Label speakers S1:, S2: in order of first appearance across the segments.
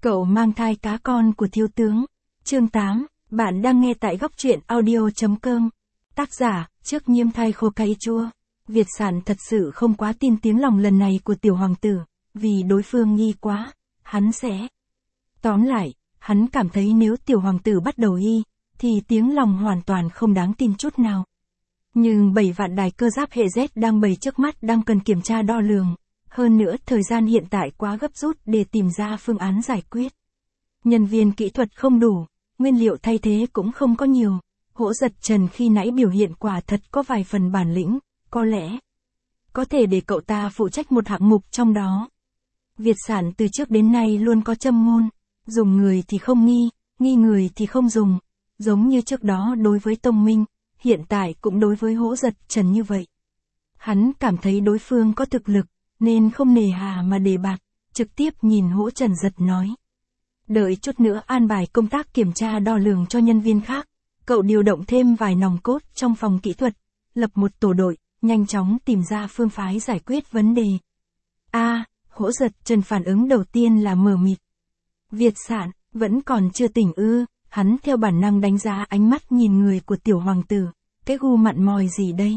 S1: Cậu mang thai cá con của thiếu tướng. Chương 8, bạn đang nghe tại góc truyện audio.com. Tác giả, trước nhiêm thai khô cay chua. Việt sản thật sự không quá tin tiếng lòng lần này của tiểu hoàng tử, vì đối phương nghi quá, hắn sẽ. Tóm lại, hắn cảm thấy nếu tiểu hoàng tử bắt đầu y, thì tiếng lòng hoàn toàn không đáng tin chút nào. Nhưng 7 vạn đài cơ giáp hệ Z đang bày trước mắt đang cần kiểm tra đo lường. Hơn nữa thời gian hiện tại quá gấp rút để tìm ra phương án giải quyết. Nhân viên kỹ thuật không đủ, nguyên liệu thay thế cũng không có nhiều. Hỗ Giật Trần khi nãy biểu hiện quả thật có vài phần bản lĩnh, có lẽ có thể để cậu ta phụ trách một hạng mục trong đó. Việt sản từ trước đến nay luôn có châm ngôn, dùng người thì không nghi, nghi người thì không dùng, giống như trước đó đối với Tông Minh, hiện tại cũng đối với Hỗ Giật Trần như vậy. Hắn cảm thấy đối phương có thực lực, nên không nề hà mà đề bạt, trực tiếp nhìn Hỗ Trần Giật nói. Đợi chút nữa an bài công tác kiểm tra đo lường cho nhân viên khác, cậu điều động thêm vài nòng cốt trong phòng kỹ thuật, lập một tổ đội, nhanh chóng tìm ra phương phái giải quyết vấn đề. Hỗ Giật Trần phản ứng đầu tiên là mờ mịt. Việt sản, vẫn còn chưa tỉnh ư, hắn theo bản năng đánh giá ánh mắt nhìn người của tiểu hoàng tử, cái gu mặn mòi gì đây?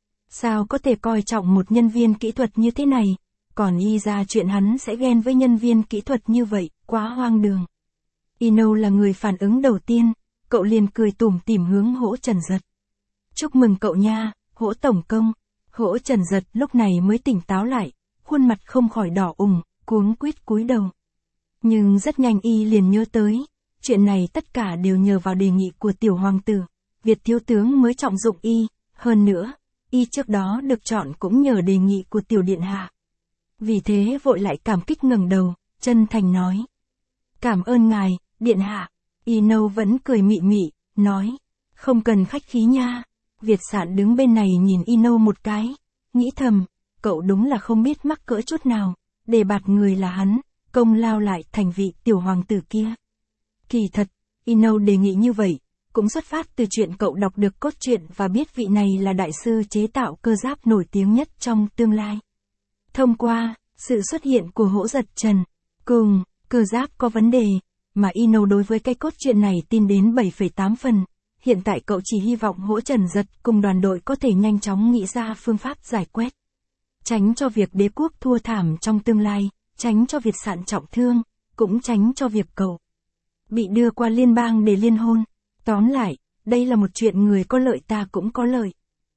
S1: Sao có thể coi trọng một nhân viên kỹ thuật như thế này, còn y ra chuyện hắn sẽ ghen với nhân viên kỹ thuật như vậy, quá hoang đường. Ino là người phản ứng đầu tiên, cậu liền cười tủm tỉm hướng Hỗ Trần Giật. Chúc mừng cậu nha, Hỗ tổng công. Hỗ Trần Giật lúc này mới tỉnh táo lại, khuôn mặt không khỏi đỏ ửng, cuống quýt cúi đầu. Nhưng rất nhanh y liền nhớ tới, chuyện này tất cả đều nhờ vào đề nghị của tiểu hoàng tử, Việt thiếu tướng mới trọng dụng y, hơn nữa, y trước đó được chọn cũng nhờ đề nghị của tiểu điện hạ. Vì thế vội lại cảm kích ngẩng đầu, chân thành nói. Cảm ơn ngài, điện hạ. Ino vẫn cười mị mị, nói. Không cần khách khí nha. Việt sản đứng bên này nhìn Ino một cái, nghĩ thầm, cậu đúng là không biết mắc cỡ chút nào, đề bạt người là hắn, công lao lại thành vị tiểu hoàng tử kia. Kỳ thật, Ino đề nghị như vậy, cũng xuất phát từ chuyện cậu đọc được cốt truyện và biết vị này là đại sư chế tạo cơ giáp nổi tiếng nhất trong tương lai. Thông qua sự xuất hiện của Hỗ Giật Trần, cùng cơ giáp có vấn đề, mà Ino đối với cái cốt truyện này tin đến 7,8 phần. Hiện tại cậu chỉ hy vọng Hỗ Trần Giật cùng đoàn đội có thể nhanh chóng nghĩ ra phương pháp giải quyết. Tránh cho việc đế quốc thua thảm trong tương lai, tránh cho Việt sản trọng thương, cũng tránh cho việc cậu bị đưa qua liên bang để liên hôn. Tóm lại, đây là một chuyện người có lợi ta cũng có lợi.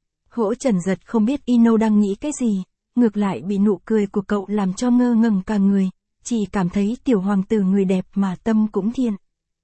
S1: Hỗ Trần Giật không biết Ino đang nghĩ cái gì, ngược lại bị nụ cười của cậu làm cho ngơ ngẩn cả người, chỉ cảm thấy tiểu hoàng tử người đẹp mà tâm cũng thiện.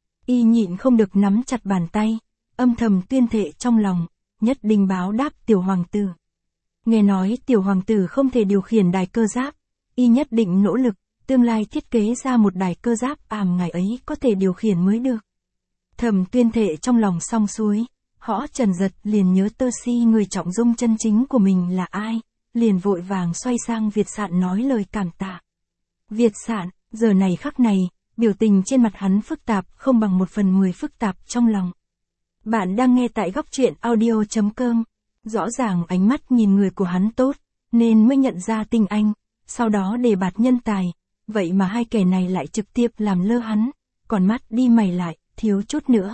S1: Y nhịn không được nắm chặt bàn tay, âm thầm tuyên thệ trong lòng, nhất định báo đáp tiểu hoàng tử. Nghe nói tiểu hoàng tử không thể điều khiển đài cơ giáp, y nhất định nỗ lực, tương lai thiết kế ra một đài cơ giáp ngày ấy có thể điều khiển mới được. Thầm tuyên thệ trong lòng xong xuôi, Hỗ Trần Giật liền nhớ Tơ Si người trọng dung chân chính của mình là ai, liền vội vàng xoay sang Việt sản nói lời cảm tạ. Việt sản, giờ này khắc này, biểu tình trên mặt hắn phức tạp không bằng 1/10 phức tạp trong lòng. Bạn đang nghe tại góc truyện audio.com, rõ ràng ánh mắt nhìn người của hắn tốt, nên mới nhận ra tinh anh, sau đó đề bạt nhân tài, vậy mà hai kẻ này lại trực tiếp làm lơ hắn, còn mắt đi mày lại, thiếu chút nữa.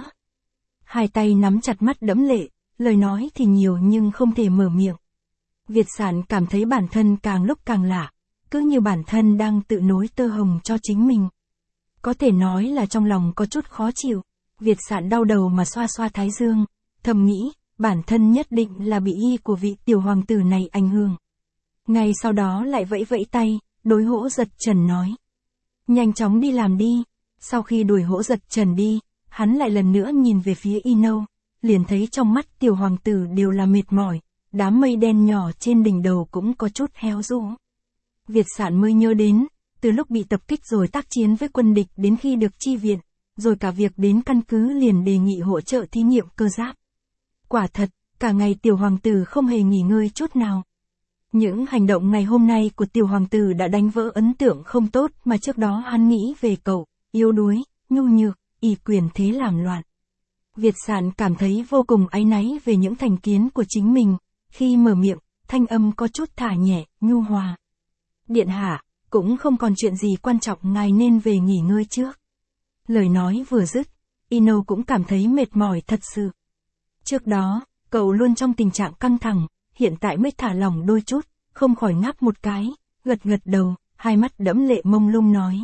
S1: Hai tay nắm chặt mắt đẫm lệ, lời nói thì nhiều nhưng không thể mở miệng. Việt sản cảm thấy bản thân càng lúc càng lạ, cứ như bản thân đang tự nối tơ hồng cho chính mình. Có thể nói là trong lòng có chút khó chịu, Việt sản đau đầu mà xoa xoa thái dương, thầm nghĩ, bản thân nhất định là bị y của vị tiểu hoàng tử này ảnh hưởng. Ngay sau đó lại vẫy vẫy tay, đối Hỗ Giật Trần nói. Nhanh chóng đi làm đi. Sau khi đuổi Hỗ Giật Trần đi, hắn lại lần nữa nhìn về phía Ino, liền thấy trong mắt tiểu hoàng tử đều là mệt mỏi, đám mây đen nhỏ trên đỉnh đầu cũng có chút héo rũ. Việt sản mới nhớ đến, từ lúc bị tập kích rồi tác chiến với quân địch đến khi được chi viện, rồi cả việc đến căn cứ liền đề nghị hỗ trợ thí nghiệm cơ giáp. Quả thật, cả ngày tiểu hoàng tử không hề nghỉ ngơi chút nào. Những hành động ngày hôm nay của tiểu hoàng tử đã đánh vỡ ấn tượng không tốt mà trước đó hắn nghĩ về cậu, yếu đuối, nhu nhược, ỷ quyền thế làm loạn. Việt sản cảm thấy vô cùng áy náy về những thành kiến của chính mình, khi mở miệng, thanh âm có chút thả nhẹ, nhu hòa. Điện hạ, cũng không còn chuyện gì quan trọng, ngài nên về nghỉ ngơi trước. Lời nói vừa dứt, Ino cũng cảm thấy mệt mỏi thật sự. Trước đó, cậu luôn trong tình trạng căng thẳng, hiện tại mới thả lỏng đôi chút, không khỏi ngáp một cái, gật gật đầu, hai mắt đẫm lệ mông lung nói.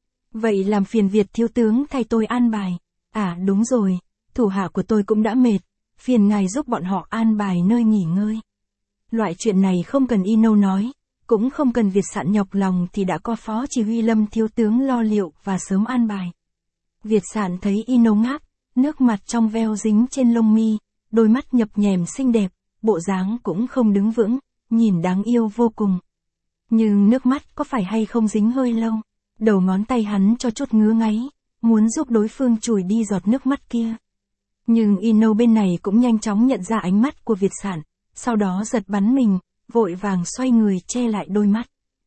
S1: Vậy làm phiền Việt thiếu tướng thay tôi an bài. À đúng rồi, thủ hạ của tôi cũng đã mệt, phiền ngài giúp bọn họ an bài nơi nghỉ ngơi. Loại chuyện này không cần Ino nói, cũng không cần Việt Sạn nhọc lòng thì đã có phó chỉ huy Lâm thiếu tướng lo liệu và sớm an bài. Việt Sạn thấy Ino ngáp, nước mặt trong veo dính trên lông mi, đôi mắt nhập nhèm xinh đẹp, bộ dáng cũng không đứng vững, nhìn đáng yêu vô cùng. Nhưng nước mắt có phải hay không dính hơi lâu, đầu ngón tay hắn cho chút ngứa ngáy, muốn giúp đối phương chùi đi giọt nước mắt kia. Nhưng Ino bên này cũng nhanh chóng nhận ra ánh mắt của Việt Sạn, sau đó giật bắn mình, vội vàng xoay người che lại đôi mắt.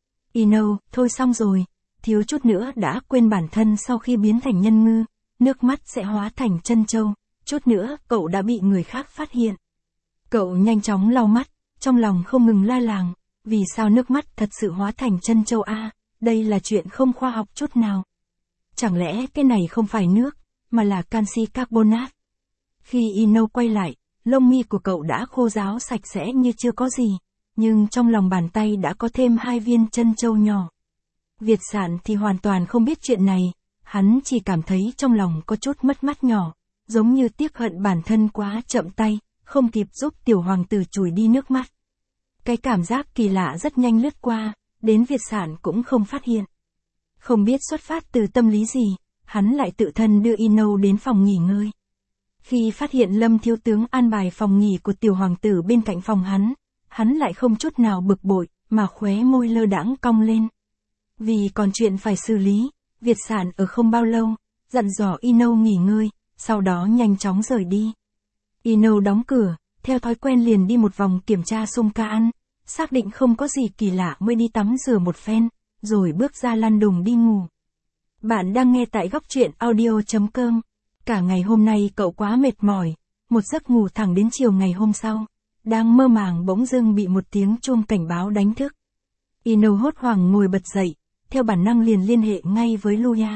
S1: Ino, thôi xong rồi, thiếu chút nữa đã quên bản thân sau khi biến thành nhân ngư, nước mắt sẽ hóa thành chân châu, chút nữa cậu đã bị người khác phát hiện. Cậu nhanh chóng lau mắt, trong lòng không ngừng la làng, vì sao nước mắt thật sự hóa thành chân châu a? Đây là chuyện không khoa học chút nào. Chẳng lẽ cái này không phải nước, mà là canxi carbonate? Khi Ino quay lại, lông mi của cậu đã khô ráo sạch sẽ như chưa có gì, nhưng trong lòng bàn tay đã có thêm 2 viên chân châu nhỏ. Việt Sạn thì hoàn toàn không biết chuyện này, hắn chỉ cảm thấy trong lòng có chút mất mát nhỏ, giống như tiếc hận bản thân quá chậm tay, không kịp giúp tiểu hoàng tử chùi đi nước mắt. Cái cảm giác kỳ lạ rất nhanh lướt qua, đến Việt Sạn cũng không phát hiện. Không biết xuất phát từ tâm lý gì, hắn lại tự thân đưa Ino đến phòng nghỉ ngơi. Khi phát hiện Lâm thiếu tướng an bài phòng nghỉ của tiểu hoàng tử bên cạnh phòng hắn lại không chút nào bực bội, mà khóe môi lơ đãng cong lên. Vì còn chuyện phải xử lý, Việt Sạn ở không bao lâu, dặn dò Ino nghỉ ngơi, sau đó nhanh chóng rời đi. Ino đóng cửa, theo thói quen liền đi một vòng kiểm tra xung ca ăn, xác định không có gì kỳ lạ mới đi tắm rửa một phen, rồi bước ra lăn đùng đi ngủ. Bạn đang nghe tại Góc Truyện Audio.com. Cả ngày hôm nay cậu quá mệt mỏi, một giấc ngủ thẳng đến chiều ngày hôm sau. Đang mơ màng bỗng dưng bị một tiếng chuông cảnh báo đánh thức. Ino hốt hoảng ngồi bật dậy, theo bản năng liền liên hệ ngay với Luya.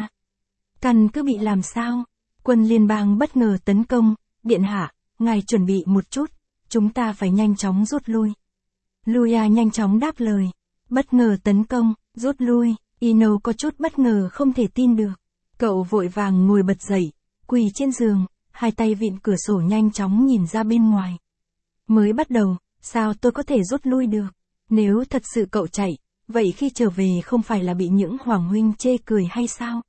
S1: Căn cứ bị làm sao? Quân liên bang bất ngờ tấn công, điện hạ, ngài chuẩn bị một chút, chúng ta phải nhanh chóng rút lui. Luya nhanh chóng đáp lời. Bất ngờ tấn công, rút lui, Ino có chút bất ngờ không thể tin được. Cậu vội vàng ngồi bật dậy, quỳ trên giường, hai tay vịn cửa sổ nhanh chóng nhìn ra bên ngoài. Mới bắt đầu, sao tôi có thể rút lui được? Nếu thật sự cậu chạy, vậy khi trở về không phải là bị những hoàng huynh chê cười hay sao?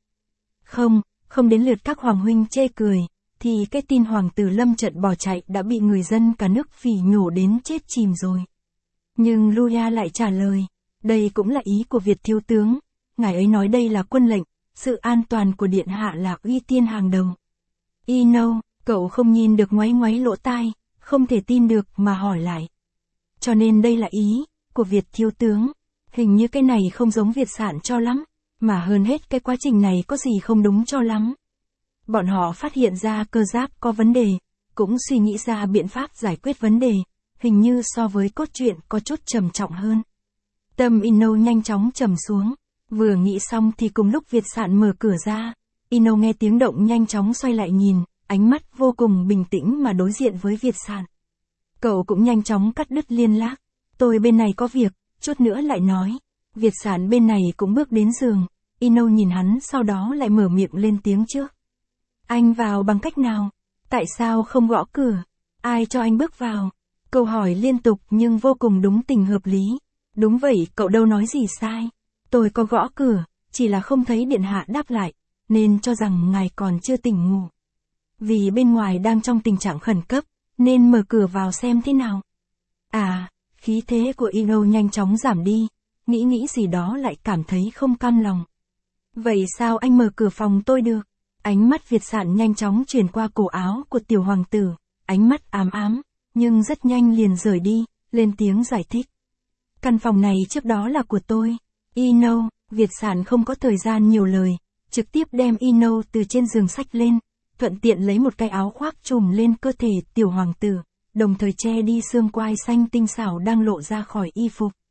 S1: Không đến lượt các hoàng huynh chê cười, thì cái tin hoàng tử lâm trận bỏ chạy đã bị người dân cả nước phỉ nhổ đến chết chìm rồi. Nhưng Luya lại trả lời, đây cũng là ý của Việt thiếu tướng, ngài ấy nói đây là quân lệnh, sự an toàn của điện hạ là ưu tiên hàng đầu. Ino, cậu không nhìn được ngoáy ngoáy lỗ tai, không thể tin được mà hỏi lại. Cho nên đây là ý của Việt thiếu tướng, hình như cái này không giống Việt Sạn cho lắm, mà hơn hết cái quá trình này có gì không đúng cho lắm. Bọn họ phát hiện ra cơ giáp có vấn đề, cũng suy nghĩ ra biện pháp giải quyết vấn đề, hình như so với cốt truyện có chút trầm trọng hơn. Tâm Ino nhanh chóng trầm xuống, vừa nghĩ xong thì cùng lúc Việt Sạn mở cửa ra, Ino nghe tiếng động nhanh chóng xoay lại nhìn, ánh mắt vô cùng bình tĩnh mà đối diện với Việt Sạn. Cậu cũng nhanh chóng cắt đứt liên lạc, tôi bên này có việc, chút nữa lại nói. Việt Sạn bên này cũng bước đến giường, Ino nhìn hắn sau đó lại mở miệng lên tiếng trước. Anh vào bằng cách nào? Tại sao không gõ cửa? Ai cho anh bước vào? Câu hỏi liên tục nhưng vô cùng đúng tình hợp lý. Đúng vậy, cậu đâu nói gì sai. Tôi có gõ cửa, chỉ là không thấy điện hạ đáp lại, nên cho rằng ngài còn chưa tỉnh ngủ. Vì bên ngoài đang trong tình trạng khẩn cấp, nên mở cửa vào xem thế nào. À, khí thế của Ino nhanh chóng giảm đi, nghĩ gì đó lại cảm thấy không cam lòng. Vậy sao anh mở cửa phòng tôi được? Ánh mắt Việt Sạn nhanh chóng chuyển qua cổ áo của tiểu hoàng tử, ánh mắt ám ám, nhưng rất nhanh liền rời đi, lên tiếng giải thích. Căn phòng này trước đó là của tôi. Ino, Việt Sạn không có thời gian nhiều lời, trực tiếp đem Ino từ trên giường xách lên, thuận tiện lấy một cái áo khoác trùm lên cơ thể tiểu hoàng tử, đồng thời che đi xương quai xanh tinh xảo đang lộ ra khỏi y phục.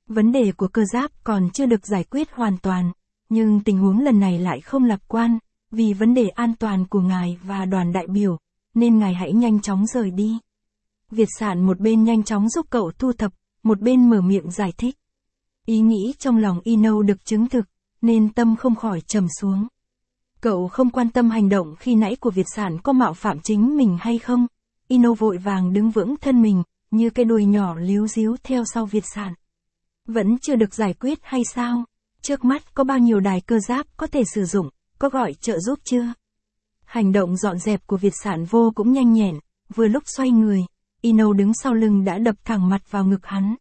S1: Vấn đề của cơ giáp còn chưa được giải quyết hoàn toàn, nhưng tình huống lần này lại không lạc quan, vì vấn đề an toàn của ngài và đoàn đại biểu, nên ngài hãy nhanh chóng rời đi. Việt Sản một bên nhanh chóng giúp cậu thu thập, một bên mở miệng giải thích. Ý nghĩ trong lòng Ino được chứng thực, nên tâm không khỏi trầm xuống. Cậu không quan tâm hành động khi nãy của Việt Sản có mạo phạm chính mình hay không. Ino vội vàng đứng vững thân mình, như cái đuôi nhỏ líu díu theo sau Việt Sản. Vẫn chưa được giải quyết hay sao? Trước mắt có bao nhiêu đài cơ giáp có thể sử dụng, có gọi trợ giúp chưa? Hành động dọn dẹp của Việt Sản vô cũng nhanh nhẹn, vừa lúc xoay người, Ino đứng sau lưng đã đập thẳng mặt vào ngực hắn.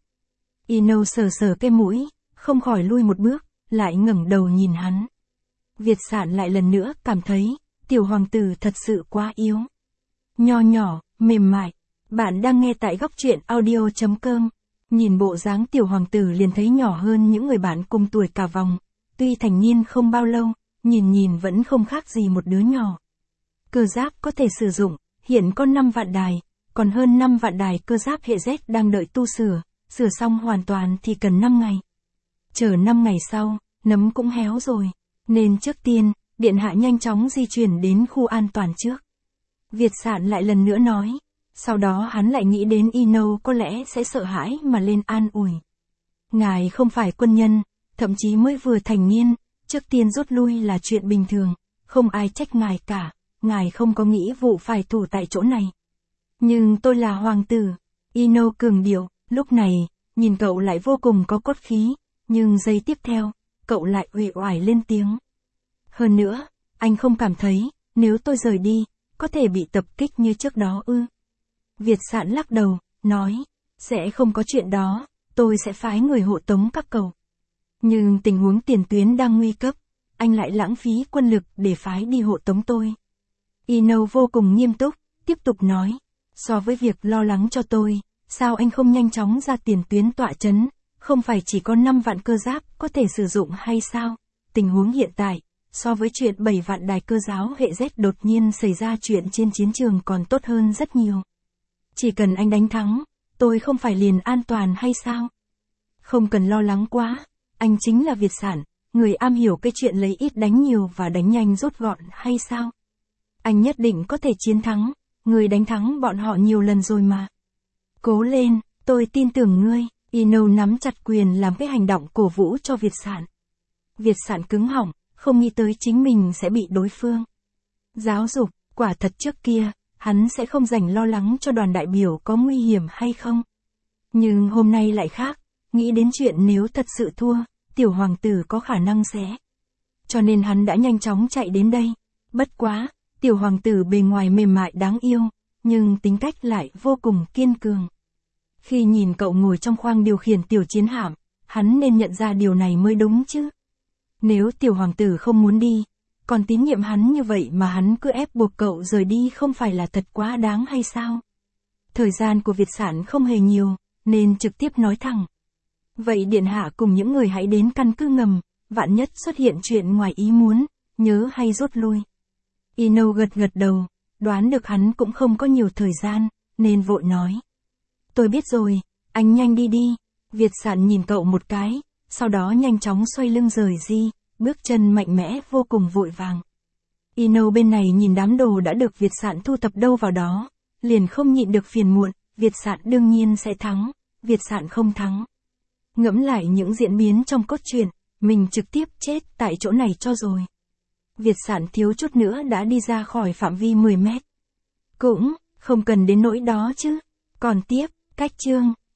S1: Ino sờ sờ cái mũi, không khỏi lui một bước, lại ngẩng đầu nhìn hắn. Việt Sản lại lần nữa cảm thấy, tiểu hoàng tử thật sự quá yếu. Nho nhỏ, mềm mại. Bạn đang nghe tại góc truyện audio.com. Nhìn bộ dáng tiểu hoàng tử liền thấy nhỏ hơn những người bạn cùng tuổi cả vòng. Tuy thành niên không bao lâu, nhìn vẫn không khác gì một đứa nhỏ. Cơ giáp có thể sử dụng, hiện có 5 vạn đài, còn hơn 5 vạn đài cơ giáp hệ Z đang đợi tu sửa, sửa xong hoàn toàn thì cần 5 ngày. Chờ 5 ngày sau, nấm cũng héo rồi, nên trước tiên, điện hạ nhanh chóng di chuyển đến khu an toàn trước. Việt Sản lại lần nữa nói, sau đó hắn lại nghĩ đến Ino có lẽ sẽ sợ hãi mà lên an ủi. Ngài không phải quân nhân, thậm chí mới vừa thành niên, trước tiên rút lui là chuyện bình thường, không ai trách ngài cả, ngài không có nghĩ vụ phải thủ tại chỗ này. Nhưng tôi là hoàng tử, Ino cường điệu, lúc này, nhìn cậu lại vô cùng có cốt khí, nhưng giây tiếp theo, cậu lại uể oải lên tiếng. Hơn nữa, anh không cảm thấy, nếu tôi rời đi, có thể bị tập kích như trước đó ư? Việt Sản lắc đầu, nói, sẽ không có chuyện đó, tôi sẽ phái người hộ tống các cậu. Nhưng tình huống tiền tuyến đang nguy cấp, anh lại lãng phí quân lực để phái đi hộ tống tôi. Ino vô cùng nghiêm túc, tiếp tục nói, so với việc lo lắng cho tôi, sao anh không nhanh chóng ra tiền tuyến tọa chấn, không phải chỉ có 5 vạn cơ giáp có thể sử dụng hay sao? Tình huống hiện tại, so với chuyện 7 vạn đài cơ giáo hệ Z đột nhiên xảy ra chuyện trên chiến trường còn tốt hơn rất nhiều. Chỉ cần anh đánh thắng, tôi không phải liền an toàn hay sao? Không cần lo lắng quá, anh chính là Việt Sản, người am hiểu cái chuyện lấy ít đánh nhiều và đánh nhanh rút gọn hay sao? Anh nhất định có thể chiến thắng, người đánh thắng bọn họ nhiều lần rồi mà. Cố lên, tôi tin tưởng ngươi. Ino nắm chặt quyền làm cái hành động cổ vũ cho Việt Sản. Việt Sản cứng họng, không nghĩ tới chính mình sẽ bị đối phương giáo dục, quả thật trước kia, hắn sẽ không dành lo lắng cho đoàn đại biểu có nguy hiểm hay không. Nhưng hôm nay lại khác, nghĩ đến chuyện nếu thật sự thua, tiểu hoàng tử có khả năng sẽ. Cho nên hắn đã nhanh chóng chạy đến đây. Bất quá, tiểu hoàng tử bề ngoài mềm mại đáng yêu, nhưng tính cách lại vô cùng kiên cường. Khi nhìn cậu ngồi trong khoang điều khiển tiểu chiến hạm, hắn nên nhận ra điều này mới đúng chứ. Nếu tiểu hoàng tử không muốn đi, còn tín nhiệm hắn như vậy mà hắn cứ ép buộc cậu rời đi không phải là thật quá đáng hay sao? Thời gian của Việt Sản không hề nhiều, nên trực tiếp nói thẳng. Vậy điện hạ cùng những người hãy đến căn cứ ngầm, vạn nhất xuất hiện chuyện ngoài ý muốn, nhớ hay rút lui. Ino gật đầu, đoán được hắn cũng không có nhiều thời gian, nên vội nói. Tôi biết rồi, anh nhanh đi đi. Việt Sản nhìn cậu một cái, sau đó nhanh chóng xoay lưng rời đi, bước chân mạnh mẽ vô cùng vội vàng. Ino bên này nhìn đám đồ đã được Việt Sản thu thập đâu vào đó, liền không nhịn được phiền muộn, Việt Sản đương nhiên sẽ thắng, Việt Sản không thắng. Ngẫm lại những diễn biến trong cốt truyện, mình trực tiếp chết tại chỗ này cho rồi. Việt Sản thiếu chút nữa đã đi ra khỏi phạm vi 10 mét. Cũng, không cần đến nỗi đó chứ. Còn tiếp, cách chương.